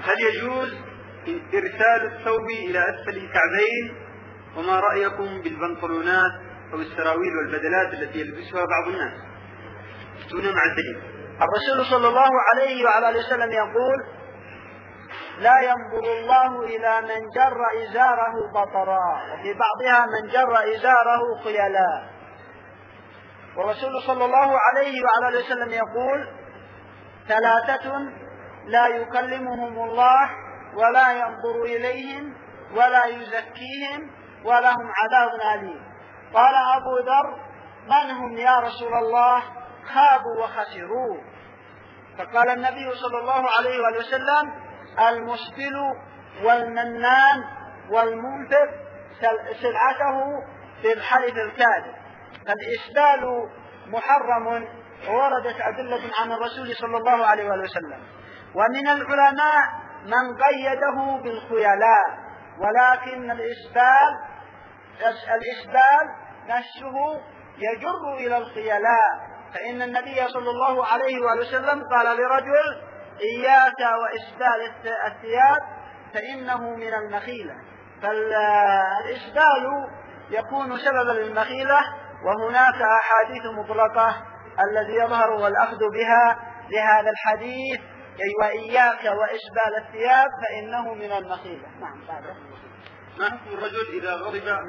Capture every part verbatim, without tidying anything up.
هل يجوز إرسال الثوب إلى أسفل الكعبين؟ وما رأيكم بالبنطلونات أو السراويل والبدلات التي يلبسها بعض الناس؟ افتونا مع الدليل. الرسول صلى الله عليه وعلى آله وسلم يقول: لا ينظر الله إلى من جر إزاره بطرا، وفي بعضها من جر إزاره خيلاء. والرسول صلى الله عليه وعلى آله وسلم يقول: ثلاثة لا يكلمهم الله ولا ينظر إليهم ولا يزكيهم ولهم عذاب أليم. قال أبو ذر: من هم يا رسول الله؟ خابوا وخسروا. فقال النبي صلى الله عليه وآله وسلم: المسبل والمنان والمنفق سلعته في الحلف الكاذب. فالإسبال محرم، ووردت أدلة عن الرسول صلى الله عليه وآله وسلم. ومن العلماء من قيده بالخيلاء، ولكن الإسبال الإسبال نفسه يجر إلى الخيلاء، فإن النبي صلى الله عليه وآله وسلم قال لرجل: إياك وإسبال الثياب فإنه من المخيلة. فالإسبال يكون سببا للمخيلة، وهناك أحاديث مطلقة الذي يظهر والأخذ بها لهذا الحديث: وإياك وإسبال الثياب فإنه من المخيلة. نعم. بعده ما حكم الرجل إذا غضب؟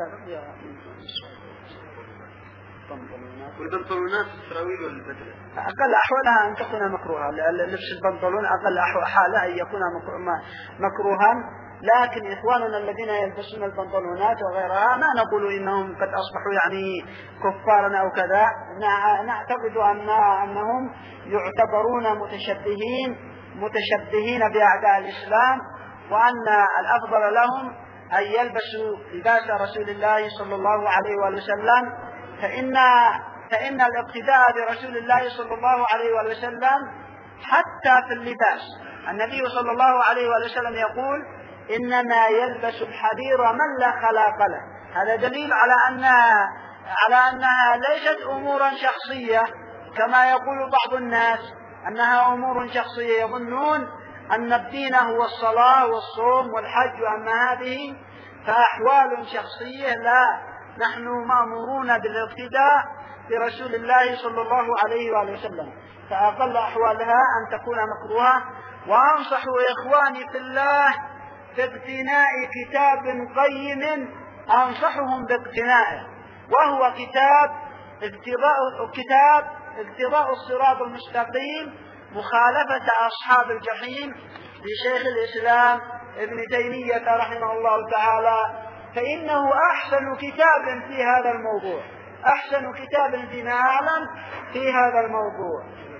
والبنطلونات السراويل والبدلة أقل أحوالها أن تكون مكروهة. لبس البنطلون أقل حالة أن يكون مكروها، لكن إخواننا الذين يلبسون البنطلونات وغيرها ما نقول إنهم قد أصبحوا يعني كفارا أو كذا، نعتقد أن أنهم يعتبرون متشبهين متشبهين بأعداء الإسلام، وأن الأفضل لهم أن يلبسوا لباس رسول الله صلى الله عليه وسلم، فإن فإن الاقتداء برسول الله صلى الله عليه وسلم حتى في اللباس. النبي صلى الله عليه وسلم يقول: إنما يلبس الحرير من لا خلاق له. هذا دليل على أن على أنها ليست أمورا شخصية كما يقول بعض الناس، أنها أمور شخصية، يظنون أن الدين هو الصلاة والصوم والحج، وأما هذه فأحوال شخصية. لا، نحن مأمورون بالاقتداء برسول الله صلى الله عليه وآله وسلم، فأقل أحوالها أن تكون مكروهة. وأنصح إخواني في الله باقتناء كتاب قيم أنصحهم باقتنائه، وهو كتاب اقتضاء كتاب اقتضاء الصراط المستقيم مخالفة أصحاب الجحيم لشيخ الإسلام ابن تيمية رحمه الله تعالى، فإنه أحسن كتاب في هذا الموضوع، أحسن كتاب فيما أعلم في هذا الموضوع.